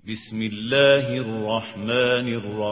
بسم الله الرحمن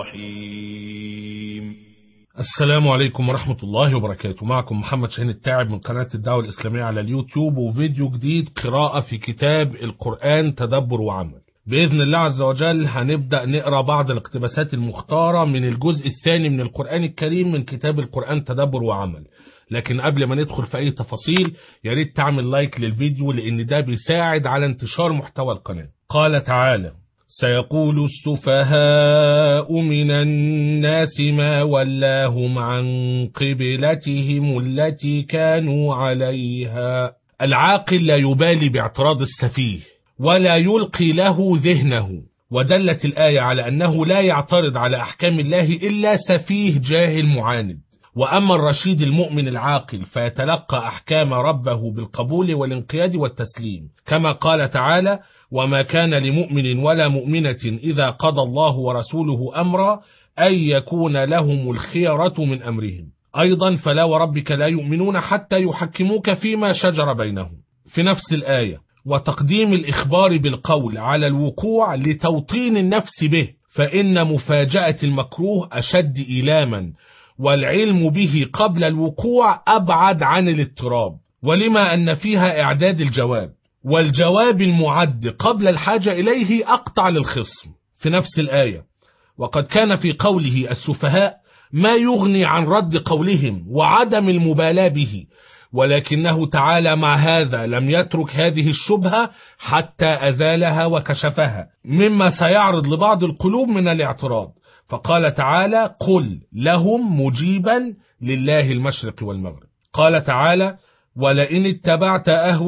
الرحيم. السلام عليكم ورحمة الله وبركاته. معكم محمد شاهين التاعب من قناة الدعوة الإسلامية على اليوتيوب، وفيديو جديد قراءة في كتاب القرآن تدبر وعمل. بإذن الله عز وجل هنبدأ نقرأ بعض الاقتباسات المختارة من الجزء الثاني من القرآن الكريم من كتاب القرآن تدبر وعمل. لكن قبل ما ندخل في أي تفاصيل يا ريت تعمل لايك للفيديو، لأن ده بيساعد على انتشار محتوى القناة. قال تعالى: سيقول السفهاء من الناس ما ولاهم عن قبلتهم التي كانوا عليها. العاقل لا يبالي باعتراض السفيه ولا يلقي له ذهنه، ودلت الآية على أنه لا يعترض على أحكام الله إلا سفيه جاهل معاند. وأما الرشيد المؤمن العاقل فيتلقى أحكام ربه بالقبول والانقياد والتسليم، كما قال تعالى: وما كان لمؤمن ولا مؤمنة إذا قضى الله ورسوله أمرا أن يكون لهم الخيرة من أمرهم. أيضا: فلا وربك لا يؤمنون حتى يحكموك فيما شجر بينهم. في نفس الآية: وتقديم الإخبار بالقول على الوقوع لتوطين النفس به، فإن مفاجأة المكروه أشد إيلاما، والعلم به قبل الوقوع أبعد عن الاضطراب، ولما أن فيها إعداد الجواب، والجواب المعد قبل الحاجة إليه أقطع للخصم. في نفس الآية: وقد كان في قوله السفهاء ما يغني عن رد قولهم وعدم المبالاة به، ولكنه تعالى مع هذا لم يترك هذه الشبهة حتى أزالها وكشفها مما سيعرض لبعض القلوب من الاعتراض، فقال تعالى: قل لهم مجيبا لله المشرق والمغرب. قال تعالى: ولئن اتبعت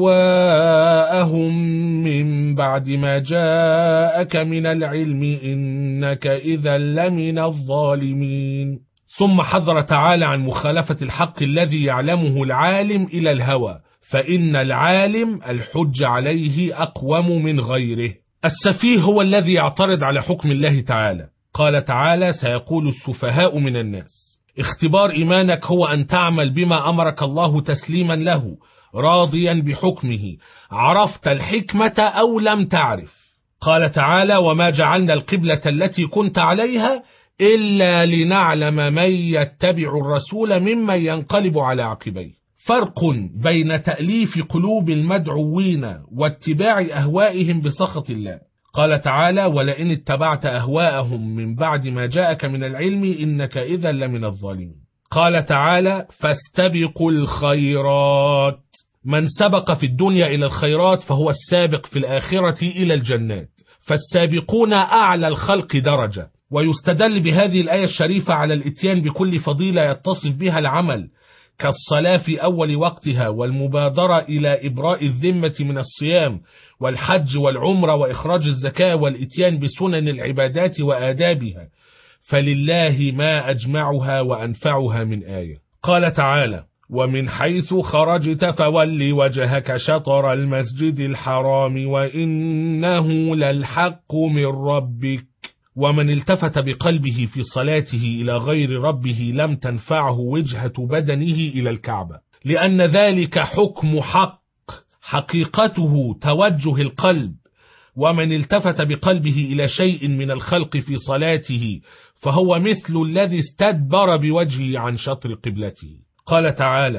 أهواءهم من بعد ما جاءك من العلم إنك إذا لمن الظالمين. ثم حذر تعالى عن مخالفة الحق الذي يعلمه العالم إلى الهوى، فإن العالم الحج عليه أقوم من غيره. السفيه هو الذي يعترض على حكم الله تعالى. قال تعالى: سيقول السفهاء من الناس. اختبار إيمانك هو أن تعمل بما أمرك الله تسليما له، راضيا بحكمه، عرفت الحكمة أو لم تعرف. قال تعالى: وما جعلنا القبلة التي كنت عليها إلا لنعلم من يتبع الرسول ممن ينقلب على عقبيه. فرق بين تأليف قلوب المدعوين واتباع أهوائهم بسخط الله. قال تعالى: ولئن اتبعت أهواءهم من بعد ما جاءك من العلم إنك إذا لمن الظالمين. قال تعالى: فاستبقوا الخيرات. من سبق في الدنيا إلى الخيرات فهو السابق في الآخرة إلى الجنات، فالسابقون أعلى الخلق درجة. ويستدل بهذه الآية الشريفة على الإتيان بكل فضيلة يتصف بها العمل، كالصلاة في أول وقتها، والمبادرة إلى إبراء الذمة من الصيام والحج والعمرة وإخراج الزكاة، والإتيان بسنن العبادات وآدابها، فلله ما أجمعها وأنفعها من آية. قال تعالى: ومن حيث خرجت فول وجهك شطر المسجد الحرام وإنه للحق من ربك. ومن التفت بقلبه في صلاته إلى غير ربه لم تنفعه وجهة بدنه إلى الكعبة، لأن ذلك حكم حق حقيقته توجه القلب. ومن التفت بقلبه إلى شيء من الخلق في صلاته فهو مثل الذي استدبر بوجهه عن شطر قبلته. قال تعالى: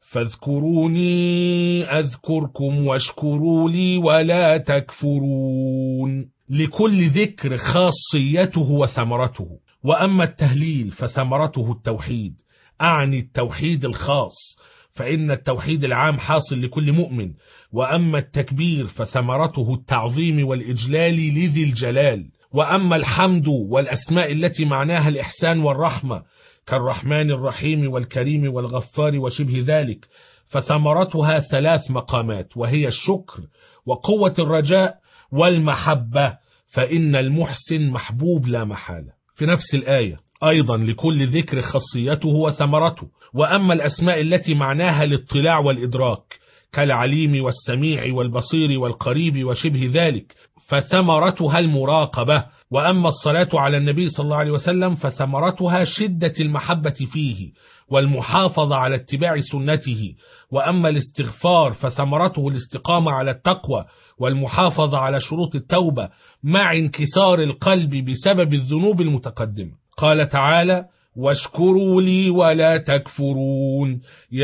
فاذكروني أذكركم واشكروا لي ولا تكفرون. لكل ذكر خاصيته وثمرته، وأما التهليل فثمرته التوحيد، أعني التوحيد الخاص، فإن التوحيد العام حاصل لكل مؤمن. وأما التكبير فثمرته التعظيم والإجلال لذي الجلال. وأما الحمد والأسماء التي معناها الإحسان والرحمة، كالرحمن الرحيم والكريم والغفار وشبه ذلك، فثمرتها 3 مقامات، وهي الشكر وقوة الرجاء والمحبة، فإن المحسن محبوب لا محالة. في نفس الآية أيضا: لكل ذكر خاصيته وثمرته. وأما الأسماء التي معناها الاطلاع والإدراك، كالعليم والسميع والبصير والقريب وشبه ذلك، فثمرتها المراقبة، وأما الصلاة على النبي صلى الله عليه وسلم فثمرتها شدة المحبة فيه والمحافظة على اتباع سنته، وأما الاستغفار فثمرته الاستقامة على التقوى والمحافظة على شروط التوبة مع انكسار القلب بسبب الذنوب المتقدمة. قال تعالى: واشكروا لي ولا تكفرون،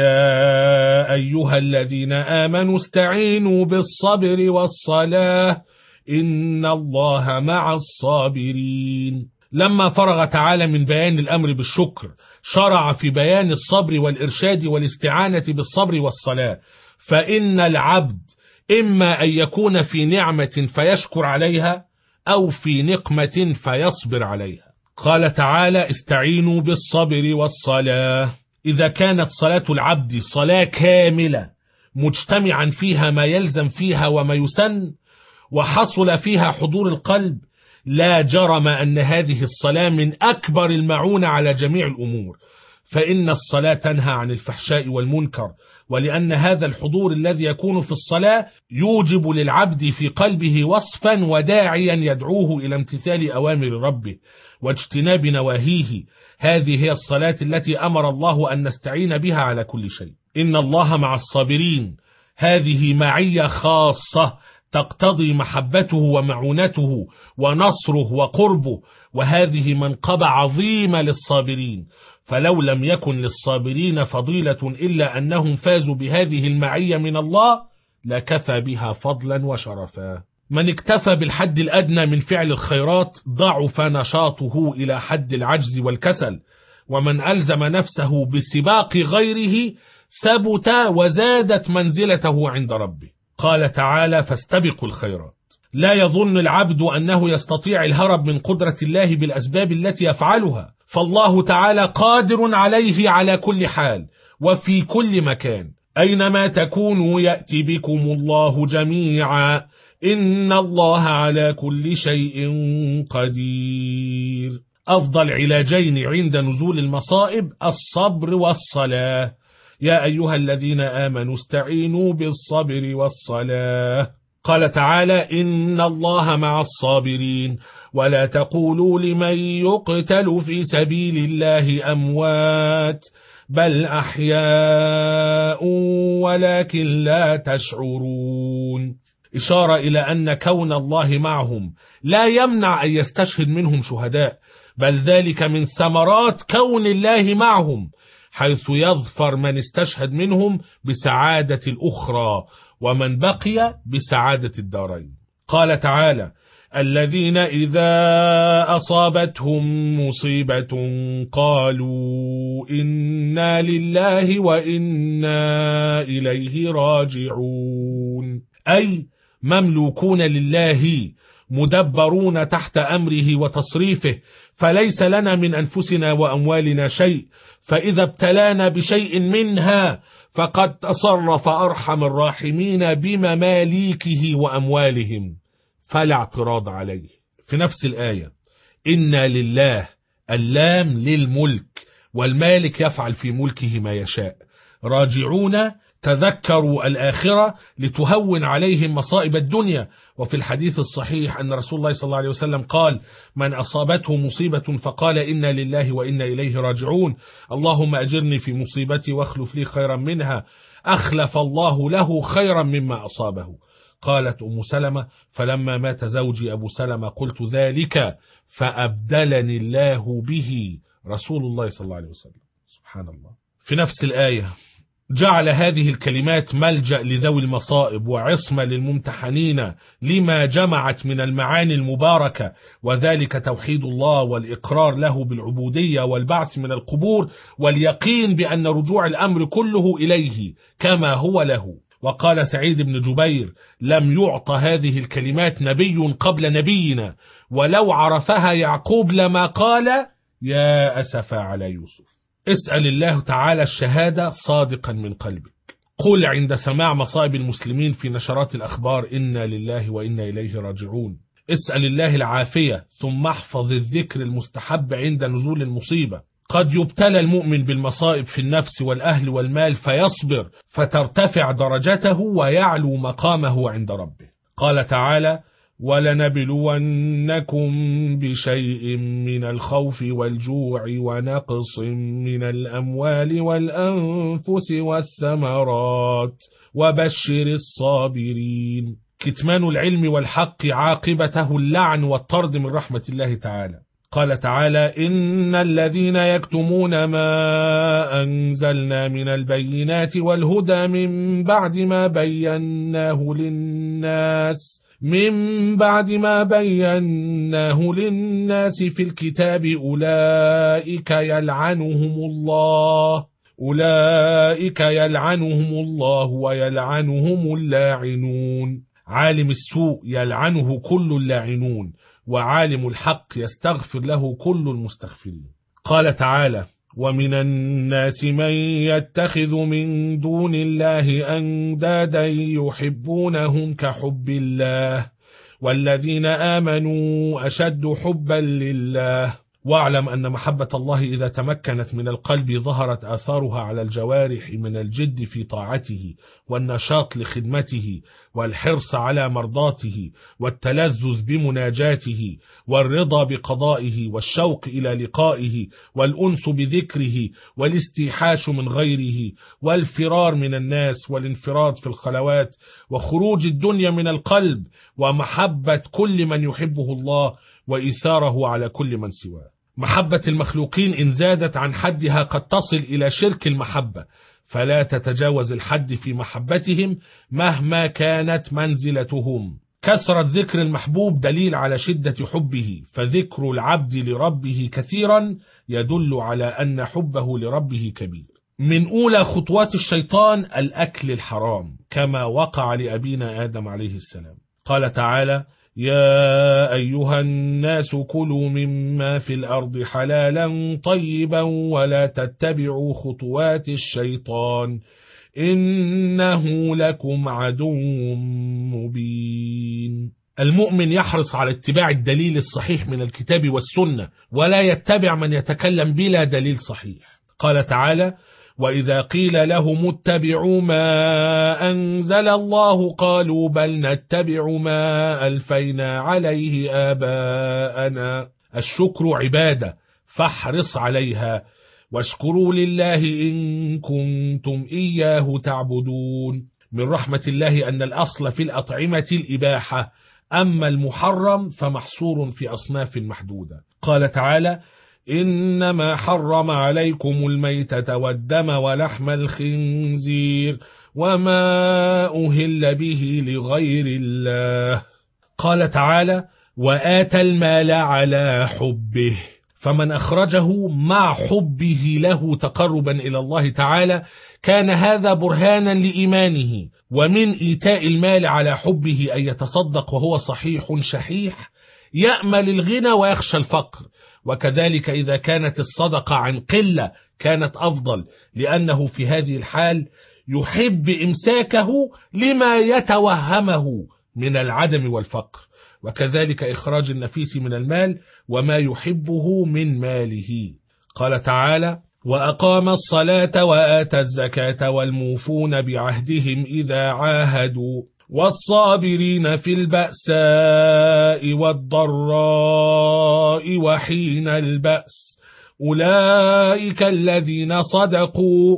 يا أيها الذين آمنوا استعينوا بالصبر والصلاة إن الله مع الصابرين. لما فرغ تعالى من بيان الأمر بالشكر شرع في بيان الصبر والإرشاد والاستعانة بالصبر والصلاة، فإن العبد إما أن يكون في نعمة فيشكر عليها أو في نقمة فيصبر عليها. قال تعالى: استعينوا بالصبر والصلاة. إذا كانت صلاة العبد صلاة كاملة مجتمعا فيها ما يلزم فيها وما يسن، وحصل فيها حضور القلب، لا جرم أن هذه الصلاة من أكبر المعونة على جميع الأمور، فإن الصلاة تنهى عن الفحشاء والمنكر، ولأن هذا الحضور الذي يكون في الصلاة يوجب للعبد في قلبه وصفا وداعيا يدعوه إلى امتثال أوامر ربه واجتناب نواهيه. هذه هي الصلاة التي أمر الله أن نستعين بها على كل شيء. إن الله مع الصابرين، هذه معية خاصة تقتضي محبته ومعونته ونصره وقربه، وهذه منقبة عظيمة للصابرين، فلو لم يكن للصابرين فضيلة إلا أنهم فازوا بهذه المعية من الله لكفى بها فضلا وشرفا. من اكتفى بالحد الأدنى من فعل الخيرات ضعف نشاطه إلى حد العجز والكسل، ومن ألزم نفسه بسباق غيره ثبت وزادت منزلته عند ربه. قال تعالى: فاستبقوا الخيرات. لا يظن العبد أنه يستطيع الهرب من قدرة الله بالأسباب التي يفعلها، فالله تعالى قادر عليه على كل حال وفي كل مكان، أينما تكونوا يأتي بكم الله جميعا إن الله على كل شيء قدير. أفضل علاجين عند نزول المصائب الصبر والصلاة. يا أيها الذين آمنوا استعينوا بالصبر والصلاة. قال تعالى: إن الله مع الصابرين ولا تقولوا لمن يقتل في سبيل الله أموات بل أحياء ولكن لا تشعرون. إشارة إلى أن كون الله معهم لا يمنع أن يستشهد منهم شهداء، بل ذلك من ثمرات كون الله معهم، حيث يظفر من استشهد منهم بسعادة الأخرى ومن بقي بسعادة الدارين. قال تعالى: الذين إذا أصابتهم مصيبة قالوا إنا لله وإنا إليه راجعون، أي مملوكون لله مدبرون تحت أمره وتصريفه، فليس لنا من أنفسنا وأموالنا شيء، فإذا ابتلانا بشيء منها فقد تصرف أرحم الراحمين بمماليكه وأموالهم فلا اعتراض عليه. في نفس الآية: إنا لله، اللام للملك، والمالك يفعل في ملكه ما يشاء. راجعون، تذكروا الآخرة لتهون عليهم مصائب الدنيا. وفي الحديث الصحيح أن رسول الله صلى الله عليه وسلم قال: من أصابته مصيبة فقال إنا لله وإنا إليه راجعون اللهم أجرني في مصيبتي واخلف لي خيرا منها، أخلف الله له خيرا مما أصابه. قالت أم سلمة: فلما مات زوجي أبو سلمة قلت ذلك فأبدلني الله به رسول الله صلى الله عليه وسلم. سبحان الله. في نفس الآية: جعل هذه الكلمات ملجأ لذوي المصائب وعصمة للممتحنين لما جمعت من المعاني المباركة، وذلك توحيد الله والإقرار له بالعبودية والبعث من القبور واليقين بأن رجوع الأمر كله إليه كما هو له. وقال سعيد بن جبير: لم يعط هذه الكلمات نبي قبل نبينا، ولو عرفها يعقوب لما قال يا أسف على يوسف. اسأل الله تعالى الشهادة صادقا من قلبك. قل عند سماع مصائب المسلمين في نشرات الأخبار إنا لله وإنا إليه راجعون. اسأل الله العافية، ثم احفظ الذكر المستحب عند نزول المصيبة. قد يبتلى المؤمن بالمصائب في النفس والأهل والمال فيصبر فترتفع درجته ويعلو مقامه عند ربه. قال تعالى: ولنبلونكم بشيء من الخوف والجوع ونقص من الأموال والأنفس والثمرات وبشر الصابرين. كتمان العلم والحق عاقبته اللعن والطرد من رحمة الله تعالى. قال تعالى: إن الذين يكتمون ما أنزلنا من البينات والهدى من بعد ما بيناه للناس في الكتاب أولئك يلعنهم الله ويلعنهم اللاعنون. عالم السوء يلعنه كل اللاعنون، وعالم الحق يستغفر له كل المستغفرين. قال تعالى: ومن الناس من يتخذ من دون الله أندادا يحبونهم كحب الله والذين آمنوا أشد حبا لله. واعلم أن محبة الله إذا تمكنت من القلب ظهرت آثارها على الجوارح من الجد في طاعته والنشاط لخدمته والحرص على مرضاته والتلذذ بمناجاته والرضا بقضائه والشوق إلى لقائه والأنس بذكره والاستيحاش من غيره والفرار من الناس والانفراد في الخلوات وخروج الدنيا من القلب ومحبة كل من يحبه الله وإيثاره على كل من سواه. محبة المخلوقين إن زادت عن حدها قد تصل إلى شرك المحبة، فلا تتجاوز الحد في محبتهم مهما كانت منزلتهم. كثرة ذكر المحبوب دليل على شدة حبه، فذكر العبد لربه كثيرا يدل على أن حبه لربه كبير. من أولى خطوات الشيطان الأكل الحرام، كما وقع لأبينا آدم عليه السلام. قال تعالى: يا أيها الناس كلوا مما في الأرض حلالا طيبا ولا تتبعوا خطوات الشيطان إنه لكم عدو مبين. المؤمن يحرص على اتباع الدليل الصحيح من الكتاب والسنة ولا يتبع من يتكلم بلا دليل صحيح. قال تعالى: وإذا قيل لهم اتبعوا ما أنزل الله قالوا بل نتبع ما ألفينا عليه آباءنا. الشكر عبادة فاحرص عليها، واشكروا لله إن كنتم إياه تعبدون. من رحمة الله أن الأصل في الأطعمة الإباحة، أما المحرم فمحصور في أصناف محدودة. قال تعالى: إنما حرم عليكم الميتة والدم ولحم الخنزير وما أهل به لغير الله. قال تعالى: وآتى المال على حبه، فمن أخرجه مع حبه له تقربا إلى الله تعالى كان هذا برهانا لإيمانه. ومن إيتاء المال على حبه أن يتصدق وهو صحيح شحيح يأمل الغنى ويخشى الفقر، وكذلك إذا كانت الصدقة عن قلة كانت أفضل، لأنه في هذه الحال يحب إمساكه لما يتوهمه من العدم والفقر، وكذلك إخراج النفيس من المال وما يحبه من ماله. قال تعالى: وأقام الصلاة وآتى الزكاة والموفون بعهدهم إذا عاهدوا والصابرين في البأساء والضراء وحين البأس أولئك الذين صدقوا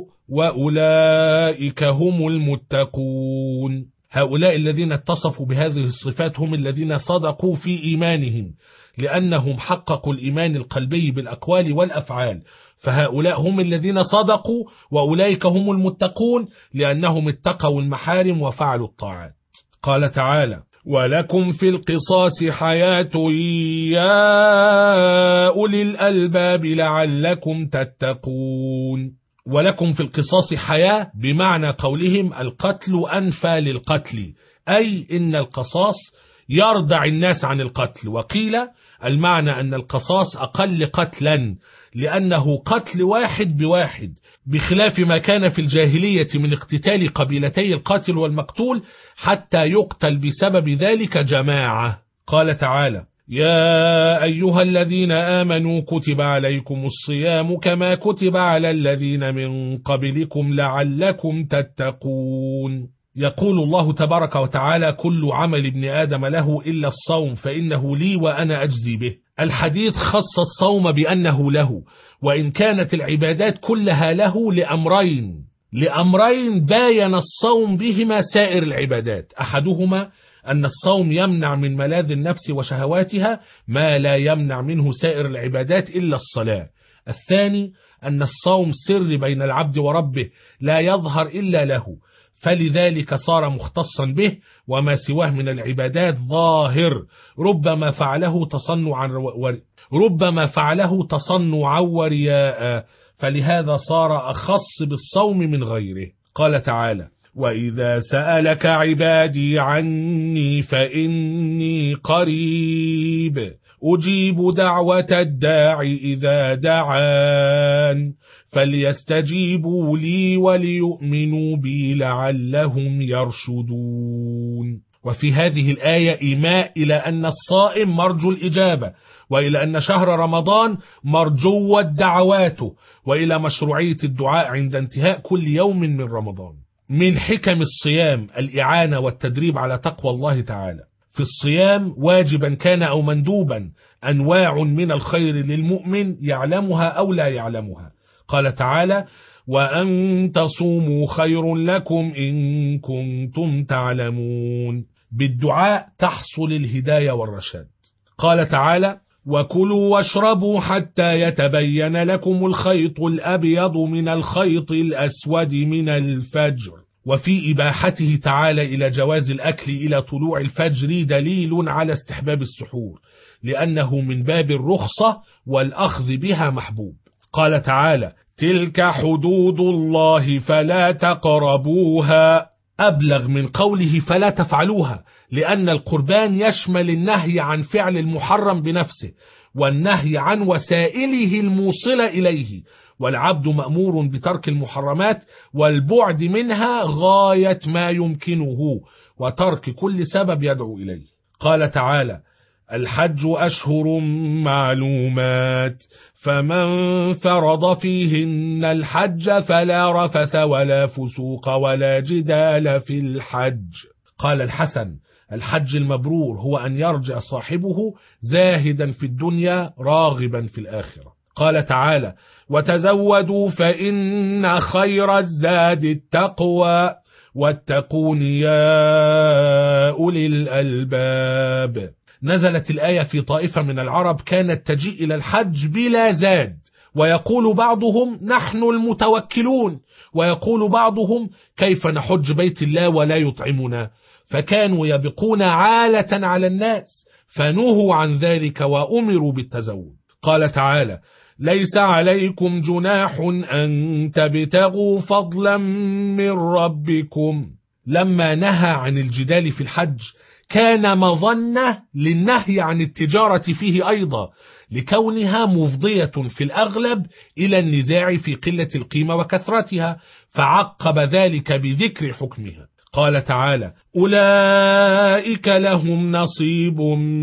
وأولئك هم المتقون. هؤلاء الذين اتصفوا بهذه الصفات هم الذين صدقوا في إيمانهم، لأنهم حققوا الإيمان القلبي بالأقوال والأفعال، فهؤلاء هم الذين صدقوا، وأولئك هم المتقون لأنهم اتقوا المحارم وفعلوا الطاعات. قال تعالى: ولكم في القصاص حياة يا أولي الألباب لعلكم تتقون. ولكم في القصاص حياة بمعنى قولهم القتل أنفى للقتل، أي إن القصاص يردع الناس عن القتل. وقيل المعنى أن القصاص أقل قتلا لأنه قتل واحد بواحد، بخلاف ما كان في الجاهلية من اقتتال قبيلتي القاتل والمقتول حتى يقتل بسبب ذلك جماعة. قال تعالى: يا أيها الذين آمنوا كتب عليكم الصيام كما كتب على الذين من قبلكم لعلكم تتقون. يقول الله تبارك وتعالى: كل عمل ابن آدم له إلا الصوم فإنه لي وأنا أجزي به. الحديث خص الصوم بأنه له، وإن كانت العبادات كلها له لأمرين باين الصوم بهما سائر العبادات. أحدهما أن الصوم يمنع من ملاذ النفس وشهواتها ما لا يمنع منه سائر العبادات إلا الصلاة. الثاني أن الصوم سر بين العبد وربه لا يظهر إلا له، فلذلك صار مختصا به، وما سواه من العبادات ظاهر ربما فعله تصنعا ورياء، فلهذا صار أخص بالصوم من غيره. قال تعالى: وإذا سألك عبادي عني فإني قريب أجيب دعوة الداع إذا دعان فليستجيبوا لي وليؤمنوا بي لعلهم يرشدون. وفي هذه الآية إيماء إلى أن الصائم مرجو الإجابة، وإلى أن شهر رمضان مرجو دعواته، وإلى مشروعية الدعاء عند انتهاء كل يوم من رمضان. من حكم الصيام الإعانة والتدريب على تقوى الله تعالى. في الصيام واجبا كان أو مندوبا أنواع من الخير للمؤمن يعلمها أو لا يعلمها. قال تعالى: وأن تصوموا خير لكم إن كنتم تعلمون. بالدعاء تحصل الهداية والرشاد. قال تعالى: وكلوا واشربوا حتى يتبين لكم الخيط الأبيض من الخيط الأسود من الفجر. وفي إباحته تعالى إلى جواز الأكل إلى طلوع الفجر دليل على استحباب السحور، لأنه من باب الرخصة والأخذ بها محبوب. قال تعالى: تلك حدود الله فلا تقربوها، أبلغ من قوله فلا تفعلوها، لأن القربان يشمل النهي عن فعل المحرم بنفسه والنهي عن وسائله الموصلة إليه، والعبد مأمور بترك المحرمات والبعد منها غاية ما يمكنه، وترك كل سبب يدعو إليه. قال تعالى: الحج أشهر معلومات فمن فرض فيهن الحج فلا رفث ولا فسوق ولا جدال في الحج. قال الحسن: الحج المبرور هو أن يرجع صاحبه زاهدا في الدنيا راغبا في الآخرة. قال تعالى: وتزودوا فإن خير الزاد التقوى واتقون يا أولي الألباب. نزلت الآية في طائفة من العرب كانت تجيء إلى الحج بلا زاد، ويقول بعضهم نحن المتوكلون، ويقول بعضهم كيف نحج بيت الله ولا يطعمنا، فكانوا يبقون عالة على الناس، فنهوا عن ذلك وأمروا بالتزود. قال تعالى: ليس عليكم جناح أن تبتغوا فضلا من ربكم. لما نهى عن الجدال في الحج كان مظنة للنهي عن التجارة فيه أيضا، لكونها مفضية في الأغلب إلى النزاع في قلة القيمة وكثرتها، فعقب ذلك بذكر حكمها. قال تعالى: أولئك لهم نصيب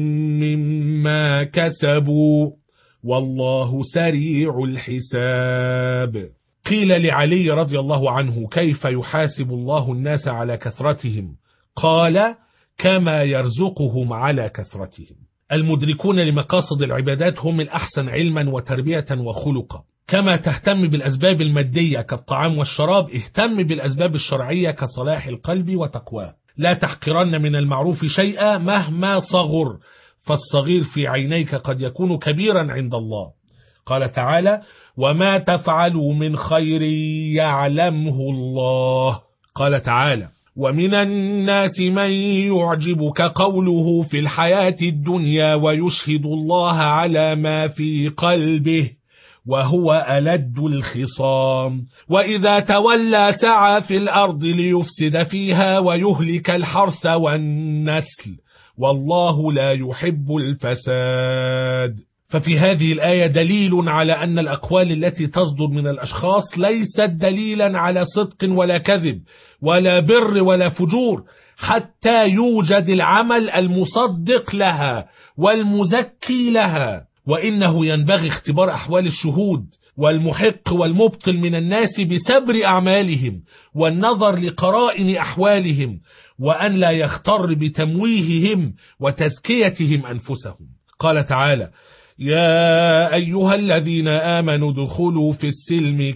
مما كسبوا والله سريع الحساب. قيل لعلي رضي الله عنه: كيف يحاسب الله الناس على كثرتهم؟ قال: كما يرزقهم على كثرتهم. المدركون لمقاصد العبادات هم الأحسن علما وتربية وخلقا. كما تهتم بالأسباب المادية كالطعام والشراب، اهتم بالأسباب الشرعية كصلاح القلب وتقواه. لا تحقرن من المعروف شيئا مهما صغر، فالصغير في عينيك قد يكون كبيرا عند الله. قال تعالى: وما تفعلوا من خير يعلمه الله. قال تعالى: ومن الناس من يعجبك قوله في الحياة الدنيا ويشهد الله على ما في قلبه وهو ألد الخصام، وإذا تولى سعى في الأرض ليفسد فيها ويهلك الحرث والنسل والله لا يحب الفساد. ففي هذه الآية دليل على أن الأقوال التي تصدر من الأشخاص ليست دليلا على صدق ولا كذب ولا بر ولا فجور، حتى يوجد العمل المصدق لها والمزكي لها. وإنه ينبغي اختبار أحوال الشهود والمحق والمبطل من الناس بسبر أعمالهم والنظر لقرائن أحوالهم، وأن لا يختر بتمويههم وتزكيتهم أنفسهم. قال تعالى: يا أيها الذين آمنوا ادخلوا في السلم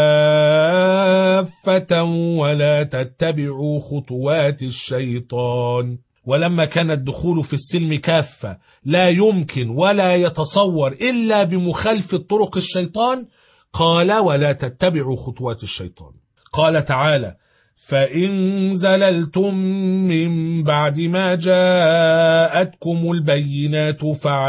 كافة ولا تتبعوا خطوات الشيطان. ولما كان الدخول في السلم كافة لا يمكن ولا يتصور إلا بمخالفة طرق الشيطان، قال: ولا تتبعوا خطوات الشيطان. قال تعالى: فإن زللتم من بعد ما جاءتكم البينات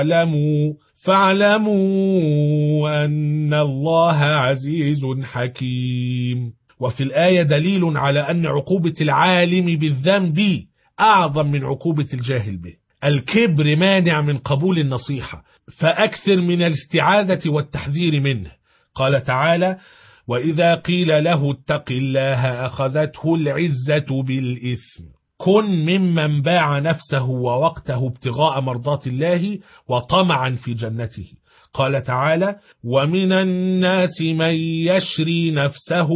فاعلموا أن الله عزيز حكيم. وفي الآية دليل على أن عقوبة العالم بالذنب أعظم من عقوبة الجاهل به. الكبر مانع من قبول النصيحة، فأكثر من الاستعاذة والتحذير منه. قال تعالى: وإذا قيل له اتق الله أخذته العزة بالإثم. كن ممن باع نفسه ووقته ابتغاء مرضات الله وطمعا في جنته. قال تعالى: ومن الناس من يشري نفسه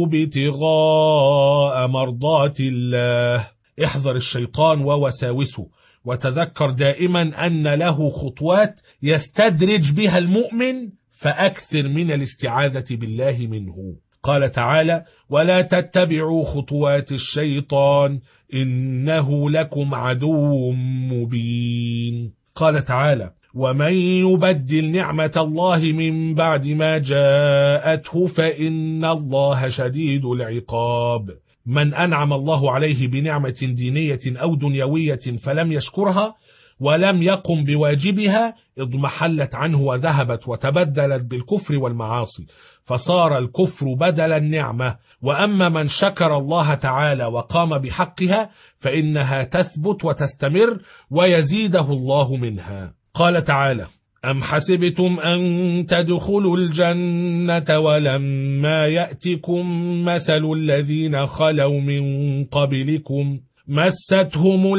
ابتغاء مرضات الله. احذر الشيطان ووساوسه، وتذكر دائما أن له خطوات يستدرج بها المؤمن، فأكثر من الاستعاذة بالله منه. قال تعالى: ولا تتبعوا خطوات الشيطان إنه لكم عدو مبين. قال تعالى: ومن يبدل نعمة الله من بعد ما جاءته فإن الله شديد العقاب. من أنعم الله عليه بنعمة دينية أو دنيوية فلم يشكرها ولم يقم بواجبها اضمحلت عنه وذهبت وتبدلت بالكفر والمعاصي، فصار الكفر بدل النعمة. وأما من شكر الله تعالى وقام بحقها فإنها تثبت وتستمر ويزيده الله منها. قال تعالى: أم حسبتم أن تدخلوا الجنة ولما يأتكم مثل الذين خلوا من قبلكم مستهم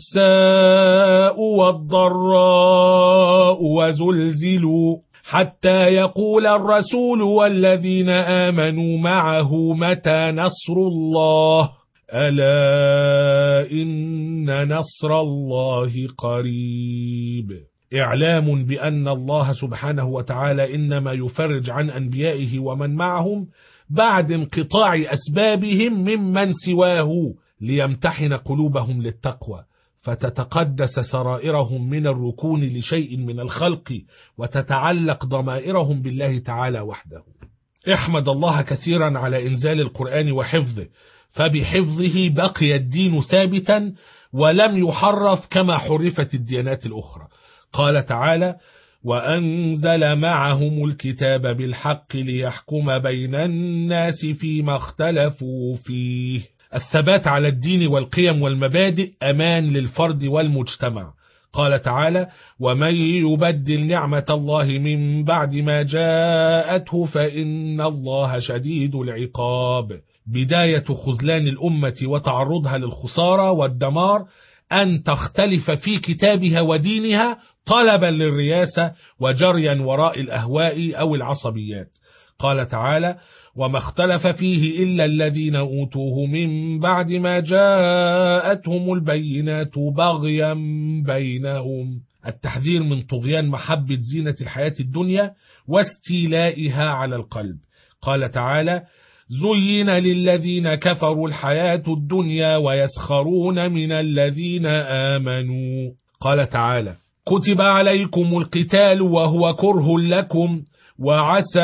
البأساء والضراء وزلزلوا حتى يقول الرسول والذين آمنوا معه متى نصر الله ألا إن نصر الله قريب. إعلام بأن الله سبحانه وتعالى إنما يفرج عن أنبيائه ومن معهم بعد انقطاع أسبابهم ممن سواه ليمتحن قلوبهم للتقوى، فتتقدس سرائرهم من الركون لشيء من الخلق وتتعلق ضمائرهم بالله تعالى وحده. احمد الله كثيرا على إنزال القرآن وحفظه، فبحفظه بقي الدين ثابتا ولم يحرف كما حرفت الديانات الأخرى. قال تعالى: وأنزل معهم الكتاب بالحق ليحكم بين الناس فيما اختلفوا فيه. الثبات على الدين والقيم والمبادئ أمان للفرد والمجتمع. قال تعالى: ومن يبدل نعمة الله من بعد ما جاءته فإن الله شديد العقاب. بداية خذلان الأمة وتعرضها للخسارة والدمار أن تختلف في كتابها ودينها طلبا للرياسة وجريا وراء الأهواء أو العصبيات. قال تعالى: وما اختلف فيه إلا الذين أوتوه من بعد ما جاءتهم البينات بغيا بينهم. التحذير من طغيان محبة زينة الحياة الدنيا واستيلائها على القلب. قال تعالى: زين للذين كفروا الحياة الدنيا ويسخرون من الذين آمنوا. قال تعالى: كتب عليكم القتال وهو كره لكم وعسى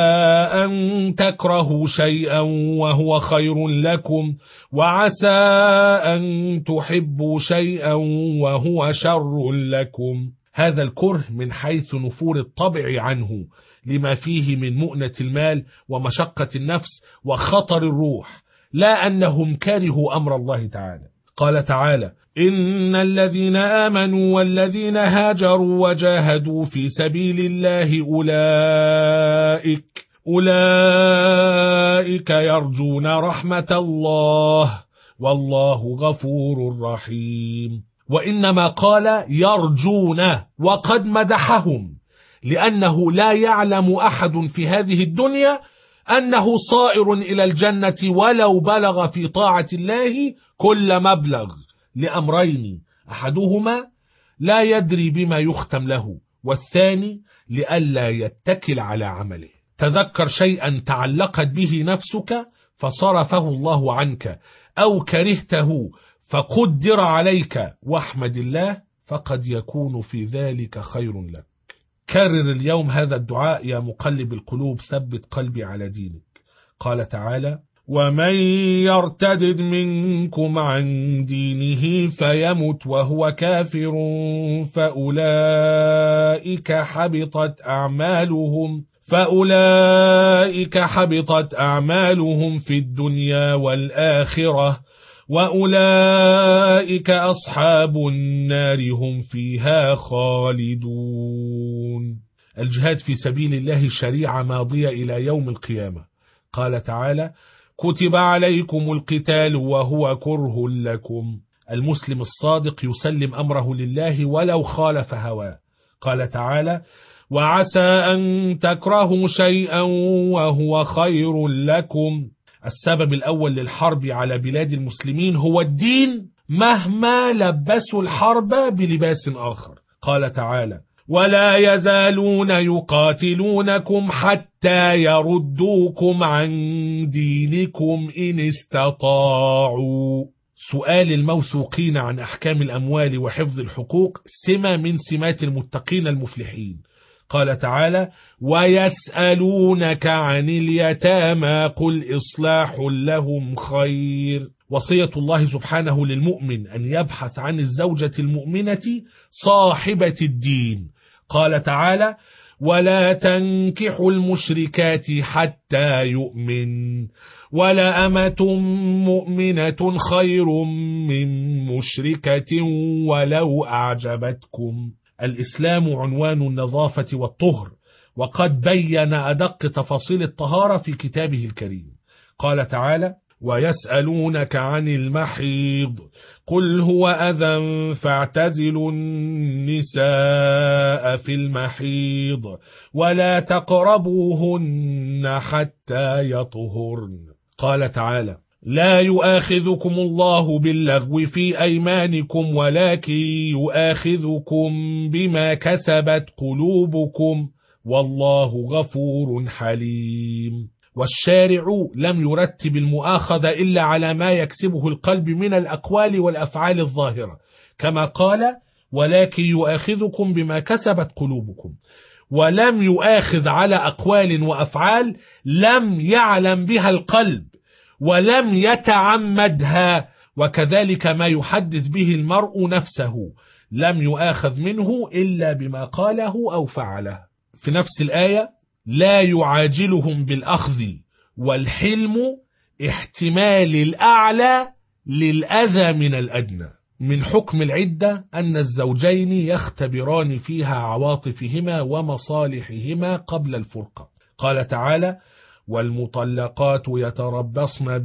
أن تكرهوا شيئا وهو خير لكم وعسى أن تحبوا شيئا وهو شر لكم. هذا الكره من حيث نفور الطبع عنه لما فيه من مؤنة المال ومشقة النفس وخطر الروح، لا أنهم كرهوا أمر الله تعالى. قال تعالى: إن الذين آمنوا والذين هاجروا وجاهدوا في سبيل الله أولئك يرجون رحمة الله والله غفور رحيم. وإنما قال يرجون وقد مدحهم، لأنه لا يعلم أحد في هذه الدنيا أنه صائر إلى الجنة ولو بلغ في طاعة الله كل مبلغ، لأمرين: أحدهما لا يدري بما يختم له، والثاني لئلا يتكل على عمله. تذكر شيئا تعلقت به نفسك فصرفه الله عنك، أو كرهته فقدر عليك، واحمد الله، فقد يكون في ذلك خير لك. كرر اليوم هذا الدعاء: يا مقلب القلوب ثبت قلبي على دينك. قال تعالى: ومن يرتدد منكم عن دينه فيمت وهو كافر فأولئك حبطت أعمالهم في الدنيا والآخرة وأولئك أصحاب النار هم فيها خالدون. الجهاد في سبيل الله شريعة ماضية إلى يوم القيامة. قال تعالى: كتب عليكم القتال وهو كره لكم. المسلم الصادق يسلم أمره لله ولو خالف هواه. قال تعالى: وعسى أن تكرهوا شيئا وهو خير لكم. السبب الأول للحرب على بلاد المسلمين هو الدين، مهما لبسوا الحرب بلباس آخر. قال تعالى: ولا يزالون يقاتلونكم حتى يردوكم عن دينكم إن استطاعوا. سؤال الموثوقين عن أحكام الأموال وحفظ الحقوق سمة من سمات المتقين المفلحين. قال تعالى: ويسألونك عن اليتامى قل إصلاح لهم خير. وصية الله سبحانه للمؤمن أن يبحث عن الزوجة المؤمنة صاحبة الدين. قال تعالى: ولا تنكحوا المشركات حتى يؤمن ولأمة مؤمنة خير من مشركة ولو أعجبتكم. الإسلام عنوان النظافة والطهر، وقد بين أدق تفاصيل الطهارة في كتابه الكريم. قال تعالى: ويسألونك عن المحيض قل هو أذى فاعتزلوا النساء في المحيض ولا تقربوهن حتى يطهرن. قال تعالى: لا يؤاخذكم الله باللغو في أيمانكم ولكن يؤاخذكم بما كسبت قلوبكم والله غفور حليم. والشارع لم يرتب المؤاخذة إلا على ما يكسبه القلب من الأقوال والأفعال الظاهرة، كما قال: ولكن يؤاخذكم بما كسبت قلوبكم، ولم يؤاخذ على أقوال وأفعال لم يعلم بها القلب ولم يتعمدها، وكذلك ما يحدث به المرء نفسه لم يؤاخذ منه إلا بما قاله أو فعله. في نفس الآية: لا يعاجلهم بالأخذ والحلم احتمال الأعلى للأذى من الأدنى. من حكم العدة أن الزوجين يختبران فيها عواطفهما ومصالحهما قبل الفرقة. قال تعالى: والمطلقات يتربصن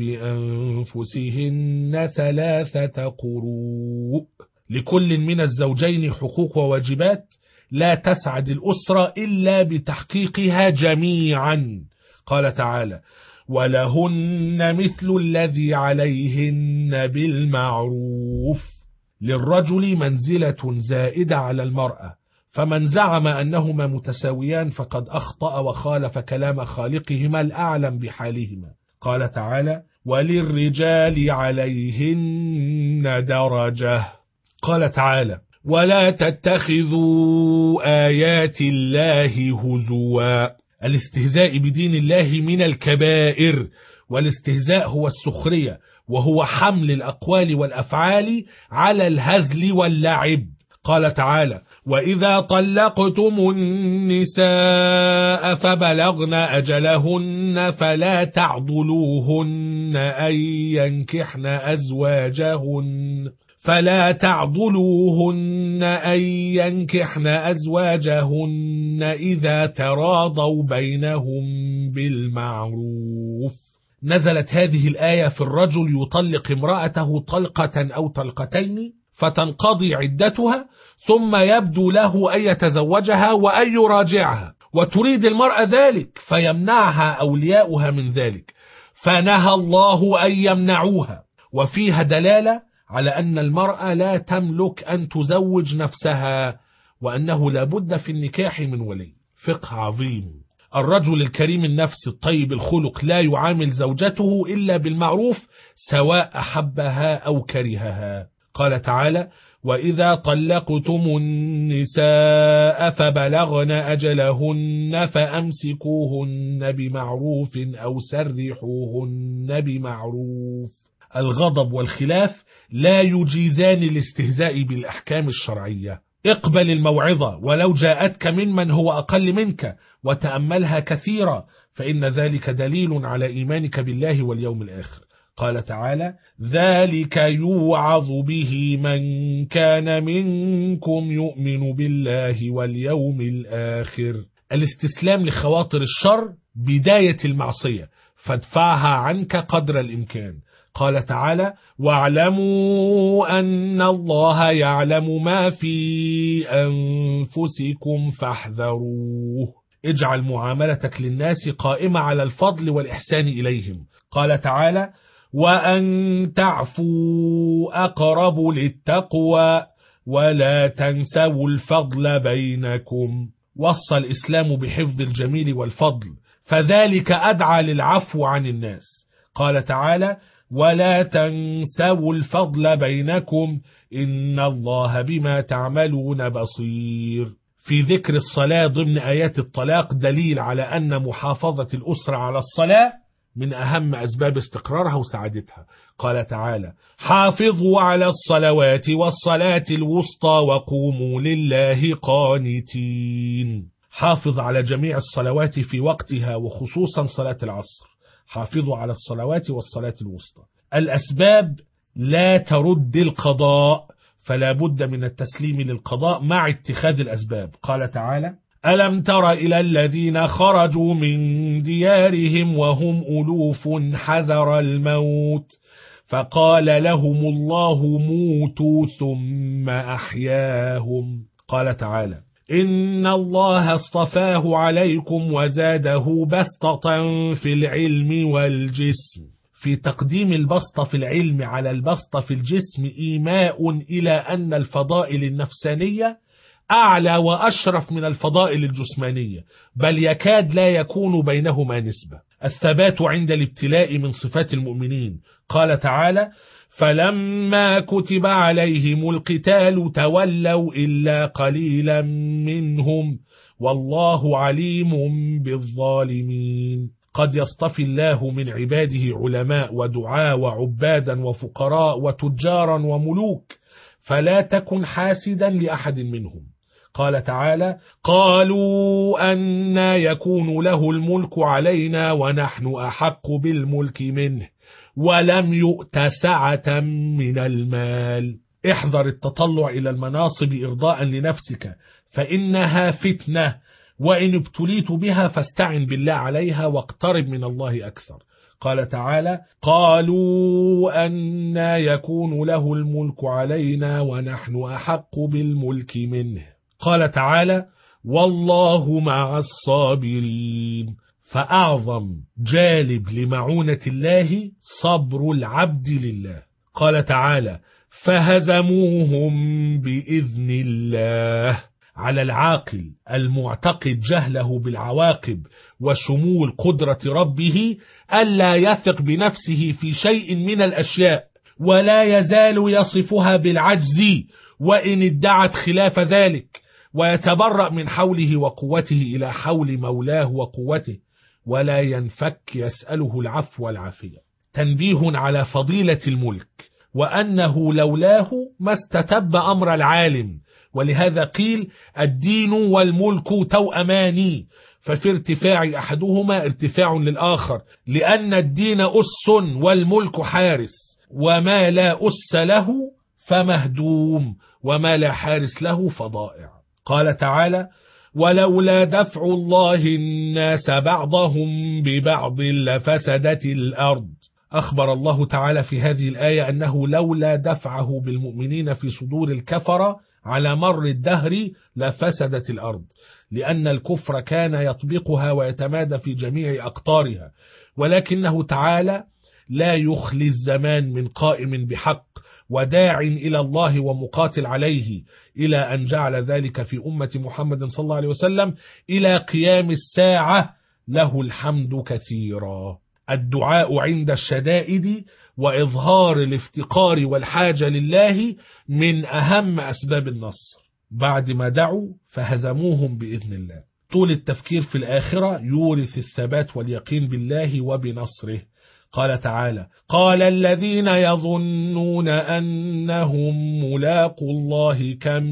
بأنفسهن 3 قروء. لكل من الزوجين حقوق وواجبات لا تسعد الأسرة إلا بتحقيقها جميعا. قال تعالى: ولهن مثل الذي عليهن بالمعروف. للرجل منزلة زائدة على المرأة، فمن زعم أنهما متساويان فقد أخطأ وخالف كلام خالقهما الأعلم بحالهما. قال تعالى: وللرجال عليهن درجة. قال تعالى: ولا تتخذوا آيات الله هزوا. الاستهزاء بدين الله من الكبائر، والاستهزاء هو السخرية، وهو حمل الأقوال والأفعال على الهزل واللعب. قال تعالى: وإذا طلقتم النساء فبلغن أجلهن فلا تعضلوهن أن ينكحن أزواجهن إذا تراضوا بينهم بالمعروف. نزلت هذه الآية في الرجل يطلق امرأته طلقة أو طلقتين فتنقضي عدتها، ثم يبدو له أن يتزوجها وأن يراجعها، وتريد المرأة ذلك فيمنعها أولياؤها من ذلك، فنهى الله أن يمنعوها. وفيها دلالة على أن المرأة لا تملك أن تزوج نفسها، وأنه لا بد في النكاح من ولي. فقه عظيم. الرجل الكريم النفس الطيب الخلق لا يعامل زوجته إلا بالمعروف سواء أحبها أو كرهها. قال تعالى: وإذا طلقتم النساء فبلغن أجلهن فأمسكوهن بمعروف أو سرحوهن بمعروف. الغضب والخلاف لا يجيزان الاستهزاء بالأحكام الشرعية. اقبل الموعظة ولو جاءتك ممن هو أقل منك وتأملها كثيرا، فإن ذلك دليل على إيمانك بالله واليوم الآخر. قال تعالى: ذلك يوعظ به من كان منكم يؤمن بالله واليوم الآخر. الاستسلام لخواطر الشر بداية المعصية، فادفعها عنك قدر الإمكان. قال تعالى: واعلموا أن الله يعلم ما في أنفسكم فاحذروه. اجعل معاملتك للناس قائمة على الفضل والإحسان إليهم. قال تعالى: وأن تعفوا أقرب للتقوى ولا تنسوا الفضل بينكم. وصى الإسلام بحفظ الجميل والفضل، فذلك أدعى للعفو عن الناس. قال تعالى: ولا تنسوا الفضل بينكم إن الله بما تعملون بصير. في ذكر الصلاة ضمن آيات الطلاق دليل على أن محافظة الأسرة على الصلاة من أهم أسباب استقرارها وسعادتها. قال تعالى: حافظوا على الصلوات والصلاة الوسطى وقوموا لله قانتين. حافظ على جميع الصلوات في وقتها وخصوصا صلاة العصر. حافظوا على الصلوات والصلاة الوسطى. الأسباب لا ترد القضاء، فلا بد من التسليم للقضاء مع اتخاذ الأسباب. قال تعالى: ألم تر إلى الذين خرجوا من ديارهم وهم ألوف حذر الموت فقال لهم الله موتوا ثم أحياهم. قال تعالى: إن الله اصطفاه عليكم وزاده بسطة في العلم والجسم. في تقديم البسطة في العلم على البسطة في الجسم إيماء إلى أن الفضائل النفسانية أعلى وأشرف من الفضائل الجسمانية، بل يكاد لا يكون بينهما نسبة. الثبات عند الابتلاء من صفات المؤمنين. قال تعالى: فلما كتب عليهم القتال تولوا إلا قليلا منهم والله عليم بالظالمين. قد يصطفي الله من عباده علماء ودعاء وعبادا وفقراء وتجارا وملوك، فلا تكن حاسدا لأحد منهم. قال تعالى: قالوا أنى يكون له الملك علينا ونحن أحق بالملك منه ولم يؤت سعة من المال. احذر التطلع إلى المناصب إرضاء لنفسك فإنها فتنة، وإن ابتليت بها فاستعن بالله عليها واقترب من الله أكثر. قال تعالى: قالوا أنى يكون له الملك علينا ونحن أحق بالملك منه. قال تعالى: والله مع الصابرين. فأعظم جالب لمعونة الله صبر العبد لله. قال تعالى: فهزموهم بإذن الله. على العاقل المعتقد جهله بالعواقب وشمول قدرة ربه ألا يثق بنفسه في شيء من الأشياء، ولا يزال يصفها بالعجز وإن ادعت خلاف ذلك، ويتبرأ من حوله وقوته إلى حول مولاه وقوته، ولا ينفك يسأله العفو والعافية. تنبيه على فضيلة الملك وأنه لولاه ما استتب أمر العالم، ولهذا قيل: الدين والملك توأمان، ففي ارتفاع أحدهما ارتفاع للآخر، لأن الدين أس والملك حارس، وما لا أس له فمهدوم وما لا حارس له فضائع. قال تعالى: ولولا دفع الله الناس بعضهم ببعض لفسدت الأرض. أخبر الله تعالى في هذه الآية أنه لولا دفعه بالمؤمنين في صدور الكفرة على مر الدهر لفسدت الأرض، لأن الكفر كان يطبقها ويتمادى في جميع أقطارها، ولكنه تعالى لا يخلي الزمان من قائم بحق وداع إلى الله ومقاتل عليه، إلى أن جعل ذلك في أمة محمد صلى الله عليه وسلم إلى قيام الساعة، له الحمد كثيرا. الدعاء عند الشدائد وإظهار الافتقار والحاجة لله من أهم أسباب النصر. بعد ما دعوا فهزموهم بإذن الله. طول التفكير في الآخرة يورث الثبات واليقين بالله وبنصره. قال تعالى: قال الذين يظنون أنهم ملاقوا الله كم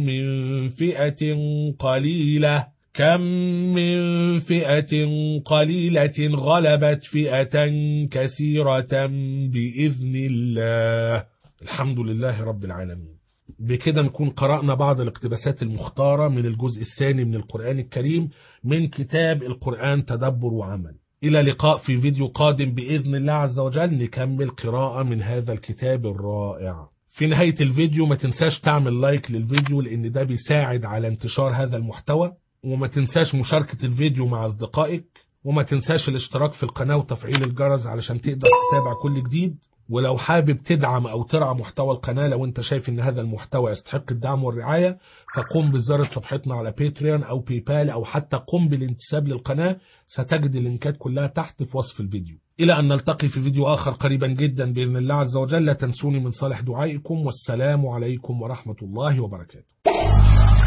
من فئة قليلة غلبت فئة كثيرة بإذن الله. الحمد لله رب العالمين. بكده نكون قرأنا بعض الاقتباسات المختارة من الجزء الثاني من القرآن الكريم من كتاب القرآن تدبر وعمل. إلى لقاء في فيديو قادم بإذن الله عز وجل نكمل قراءة من هذا الكتاب الرائع. في نهاية الفيديو ما تنساش تعمل لايك للفيديو، لأن ده بيساعد على انتشار هذا المحتوى، وما تنساش مشاركة الفيديو مع أصدقائك، وما تنساش الاشتراك في القناة وتفعيل الجرس علشان تقدر تتابع كل جديد. ولو حابب تدعم أو ترعى محتوى القناة، لو انت شايف ان هذا المحتوى يستحق الدعم والرعاية، فقم بزيارة صفحتنا على باتريون أو بايبال، أو حتى قم بالانتساب للقناة. ستجد اللينكات كلها تحت في وصف الفيديو. إلى أن نلتقي في فيديو آخر قريبا جدا بإذن الله عز وجل، لا تنسوني من صالح دعائكم، والسلام عليكم ورحمة الله وبركاته.